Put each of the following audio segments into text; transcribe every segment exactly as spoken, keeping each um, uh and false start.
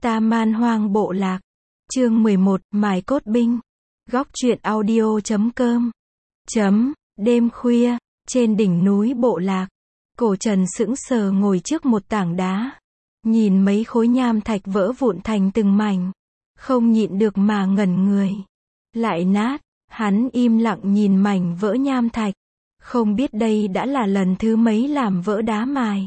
Ta Man Hoang Bộ Lạc. Chương mười một, Mài Cốt Binh. Góc truyện audio chấm com. Chấm, đêm khuya, trên đỉnh núi Bộ Lạc. Cổ Trần sững sờ ngồi trước một tảng đá. Nhìn mấy khối nham thạch vỡ vụn thành từng mảnh. Không nhịn được mà ngẩn người. Lại nát, hắn im lặng nhìn mảnh vỡ nham thạch. Không biết đây đã là lần thứ mấy làm vỡ đá mài.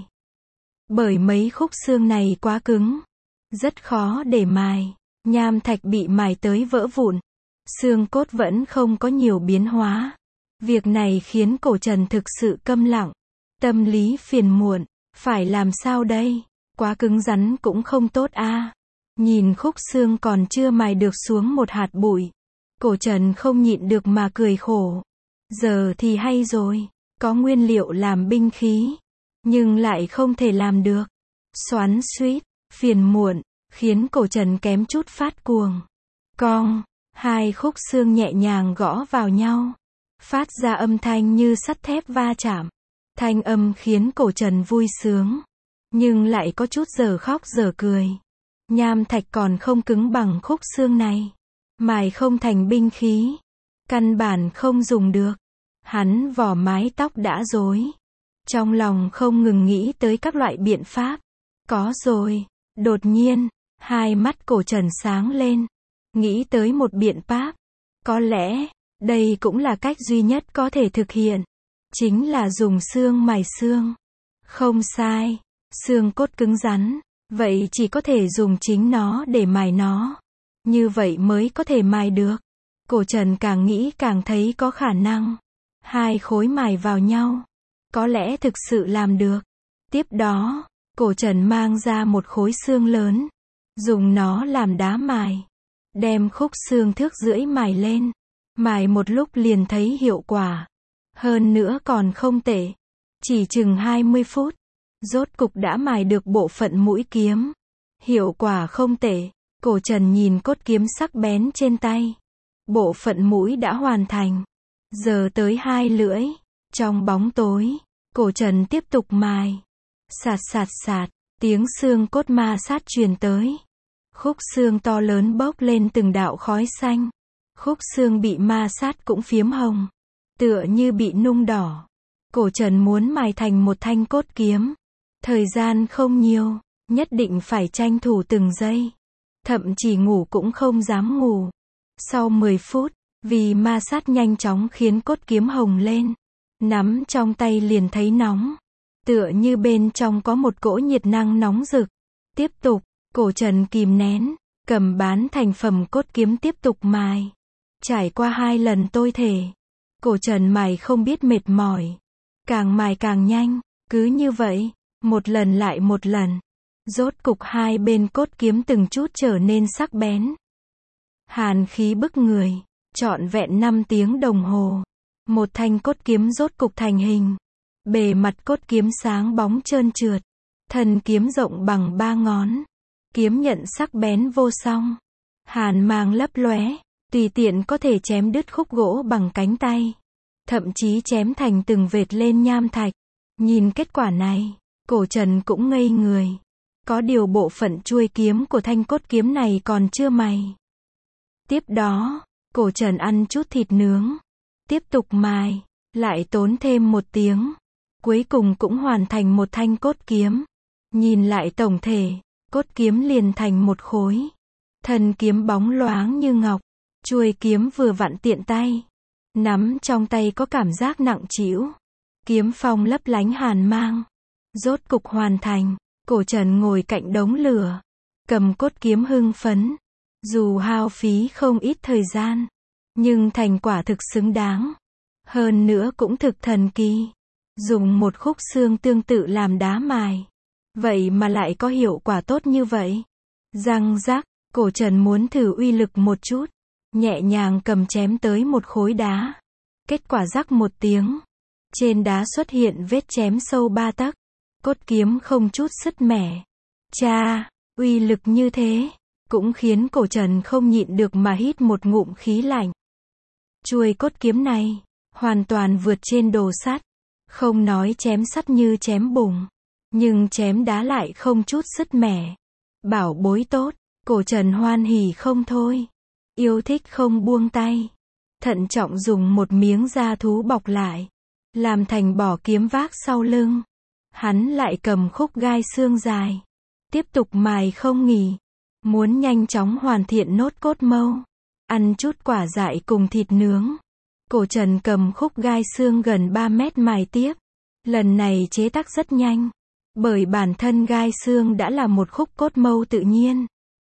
Bởi mấy khúc xương này quá cứng. Rất khó để mài. Nham thạch bị mài tới vỡ vụn. Xương cốt vẫn không có nhiều biến hóa. Việc này khiến Cổ Trần thực sự câm lặng. Tâm lý phiền muộn. Phải làm sao đây? Quá cứng rắn cũng không tốt a. À. Nhìn khúc xương còn chưa mài được xuống một hạt bụi. Cổ Trần không nhịn được mà cười khổ. Giờ thì hay rồi. Có nguyên liệu làm binh khí. Nhưng lại không thể làm được. Xoắn xuýt, phiền muộn, khiến Cổ Trần kém chút phát cuồng. Cong, hai khúc xương nhẹ nhàng gõ vào nhau. Phát ra âm thanh như sắt thép va chạm. Thanh âm khiến Cổ Trần vui sướng. Nhưng lại có chút giờ khóc giờ cười. Nham thạch còn không cứng bằng khúc xương này. Mài không thành binh khí. Căn bản không dùng được. Hắn vò mái tóc đã rối. Trong lòng không ngừng nghĩ tới các loại biện pháp. Có rồi. Đột nhiên, hai mắt Cổ Trần sáng lên. Nghĩ tới một biện pháp. Có lẽ, đây cũng là cách duy nhất có thể thực hiện. Chính là dùng xương mài xương. Không sai. Xương cốt cứng rắn. Vậy chỉ có thể dùng chính nó để mài nó. Như vậy mới có thể mài được. Cổ Trần càng nghĩ càng thấy có khả năng. Hai khối mài vào nhau. Có lẽ thực sự làm được. Tiếp đó, Cổ Trần mang ra một khối xương lớn. Dùng nó làm đá mài. Đem khúc xương thước rưỡi mài lên. Mài một lúc liền thấy hiệu quả. Hơn nữa còn không tệ. Chỉ chừng hai mươi phút. Rốt cục đã mài được bộ phận mũi kiếm. Hiệu quả không tệ. Cổ Trần nhìn cốt kiếm sắc bén trên tay. Bộ phận mũi đã hoàn thành. Giờ tới hai lưỡi. Trong bóng tối, Cổ Trần tiếp tục mài. Sạt sạt sạt, tiếng xương cốt ma sát truyền tới. Khúc xương to lớn bốc lên từng đạo khói xanh. Khúc xương bị ma sát cũng phiếm hồng. Tựa như bị nung đỏ. Cổ Trần muốn mài thành một thanh cốt kiếm. Thời gian không nhiều, nhất định phải tranh thủ từng giây. Thậm chí ngủ cũng không dám ngủ. Sau mười phút, vì ma sát nhanh chóng khiến cốt kiếm hồng lên. Nắm trong tay liền thấy nóng. Tựa như bên trong có một cỗ nhiệt năng nóng rực. Tiếp tục, Cổ Trần kìm nén, cầm bán thành phẩm cốt kiếm tiếp tục mài. Trải qua hai lần tôi thể. Cổ Trần mài không biết mệt mỏi. Càng mài càng nhanh, cứ như vậy, một lần lại một lần. Rốt cục hai bên cốt kiếm từng chút trở nên sắc bén. Hàn khí bức người, trọn vẹn năm tiếng đồng hồ. Một thanh cốt kiếm rốt cục thành hình. Bề mặt cốt kiếm sáng bóng trơn trượt. Thân kiếm rộng bằng ba ngón. Kiếm nhận sắc bén vô song. Hàn mang lấp lóe. Tùy tiện có thể chém đứt khúc gỗ bằng cánh tay. Thậm chí chém thành từng vệt lên nham thạch. Nhìn kết quả này, Cổ Trần cũng ngây người. Có điều bộ phận chuôi kiếm của thanh cốt kiếm này còn chưa mài. Tiếp đó, Cổ Trần ăn chút thịt nướng. Tiếp tục mài, lại tốn thêm một tiếng. Cuối cùng cũng hoàn thành một thanh cốt kiếm. Nhìn lại tổng thể, cốt kiếm liền thành một khối. Thân kiếm bóng loáng như ngọc. Chuôi kiếm vừa vặn tiện tay. Nắm trong tay có cảm giác nặng trĩu. Kiếm phong lấp lánh hàn mang. Rốt cục hoàn thành. Cổ Trần ngồi cạnh đống lửa. Cầm cốt kiếm hưng phấn. Dù hao phí không ít thời gian. Nhưng thành quả thực xứng đáng. Hơn nữa cũng thực thần kỳ. Dùng một khúc xương tương tự làm đá mài. Vậy mà lại có hiệu quả tốt như vậy. Răng rắc, Cổ Trần muốn thử uy lực một chút. Nhẹ nhàng cầm chém tới một khối đá. Kết quả rắc một tiếng. Trên đá xuất hiện vết chém sâu ba tấc. Cốt kiếm không chút sứt mẻ. Cha, uy lực như thế. Cũng khiến Cổ Trần không nhịn được mà hít một ngụm khí lạnh. Chuôi cốt kiếm này, hoàn toàn vượt trên đồ sắt. Không nói chém sắt như chém bùn. Nhưng chém đá lại không chút sứt mẻ. Bảo bối tốt. Cổ Trần hoan hỉ không thôi. Yêu thích không buông tay. Thận trọng dùng một miếng da thú bọc lại. Làm thành bỏ kiếm vác sau lưng. Hắn lại cầm khúc gai xương dài. Tiếp tục mài không nghỉ. Muốn nhanh chóng hoàn thiện nốt cốt mâu. Ăn chút quả dại cùng thịt nướng. Cổ Trần cầm khúc gai xương gần ba mét mài tiếp. Lần này chế tác rất nhanh. Bởi bản thân gai xương đã là một khúc cốt mâu tự nhiên.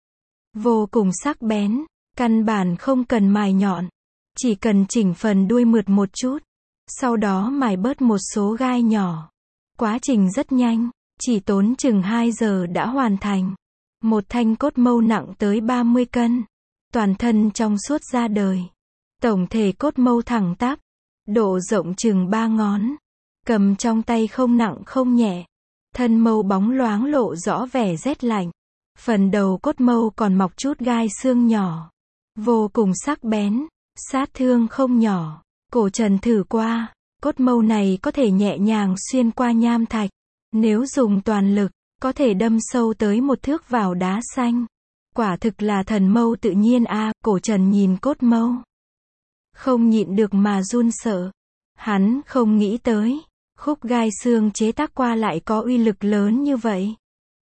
Vô cùng sắc bén. Căn bản không cần mài nhọn. Chỉ cần chỉnh phần đuôi mượt một chút. Sau đó mài bớt một số gai nhỏ. Quá trình rất nhanh. Chỉ tốn chừng hai giờ đã hoàn thành. Một thanh cốt mâu nặng tới ba mươi cân. Toàn thân trong suốt ra đời. Tổng thể cốt mâu thẳng tắp. Độ rộng chừng ba ngón. Cầm trong tay không nặng không nhẹ. Thân mâu bóng loáng lộ rõ vẻ rét lạnh. Phần đầu cốt mâu còn mọc chút gai xương nhỏ. Vô cùng sắc bén. Sát thương không nhỏ. Cổ Trần thử qua. Cốt mâu này có thể nhẹ nhàng xuyên qua nham thạch. Nếu dùng toàn lực, có thể đâm sâu tới một thước vào đá xanh. Quả thực là thần mâu tự nhiên a. À, Cổ Trần nhìn cốt mâu. Không nhịn được mà run sợ. Hắn không nghĩ tới. Khúc gai xương chế tác qua lại có uy lực lớn như vậy.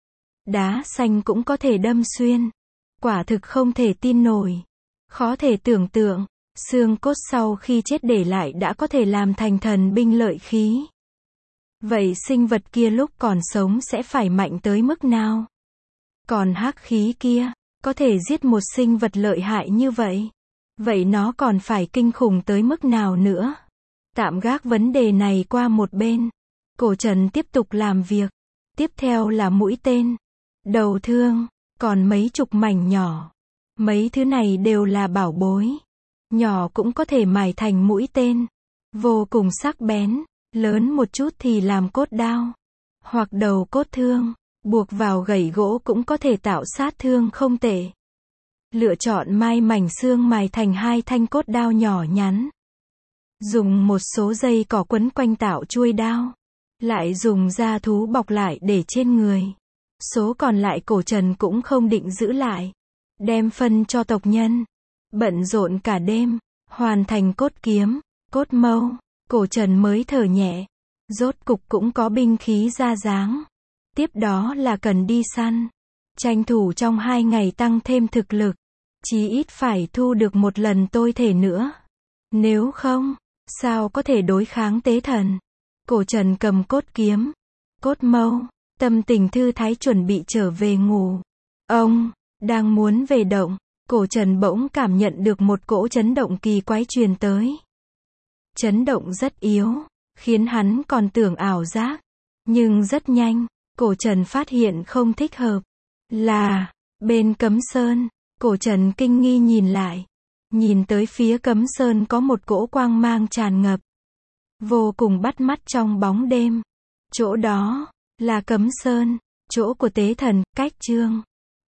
Đá xanh cũng có thể đâm xuyên. Quả thực không thể tin nổi. Khó thể tưởng tượng. Xương cốt sau khi chết để lại đã có thể làm thành thần binh lợi khí. Vậy sinh vật kia lúc còn sống sẽ phải mạnh tới mức nào? Còn hắc khí kia, có thể giết một sinh vật lợi hại như vậy. Vậy nó còn phải kinh khủng tới mức nào nữa? Tạm gác vấn đề này qua một bên. Cổ Trần tiếp tục làm việc. Tiếp theo là mũi tên, đầu thương, còn mấy chục mảnh nhỏ. Mấy thứ này đều là bảo bối. Nhỏ cũng có thể mài thành mũi tên. Vô cùng sắc bén. Lớn một chút thì làm cốt đao. Hoặc đầu cốt thương. Buộc vào gậy gỗ cũng có thể tạo sát thương không tệ. Lựa chọn mai mảnh xương mài thành hai thanh cốt đao nhỏ nhắn. Dùng một số dây cỏ quấn quanh tạo chuôi đao. Lại dùng da thú bọc lại để trên người. Số còn lại Cổ Trần cũng không định giữ lại. Đem phân cho tộc nhân. Bận rộn cả đêm. Hoàn thành cốt kiếm, cốt mâu. Cổ Trần mới thở nhẹ. Rốt cục cũng có binh khí ra dáng. Tiếp đó là cần đi săn. Tranh thủ trong hai ngày tăng thêm thực lực. Chí ít phải thu được một lần tôi thể nữa. Nếu không, sao có thể đối kháng tế thần? Cổ Trần cầm cốt kiếm, cốt mâu, tâm tình thư thái chuẩn bị trở về ngủ. Ông, đang muốn về động, Cổ Trần bỗng cảm nhận được một cỗ chấn động kỳ quái truyền tới. Chấn động rất yếu, khiến hắn còn tưởng ảo giác. Nhưng rất nhanh, Cổ Trần phát hiện không thích hợp. Là, bên Cấm Sơn, Cổ Trần kinh nghi nhìn lại. Nhìn tới phía Cấm Sơn có một cỗ quang mang tràn ngập. Vô cùng bắt mắt trong bóng đêm. Chỗ đó, là Cấm Sơn, chỗ của tế thần, Cách Trương.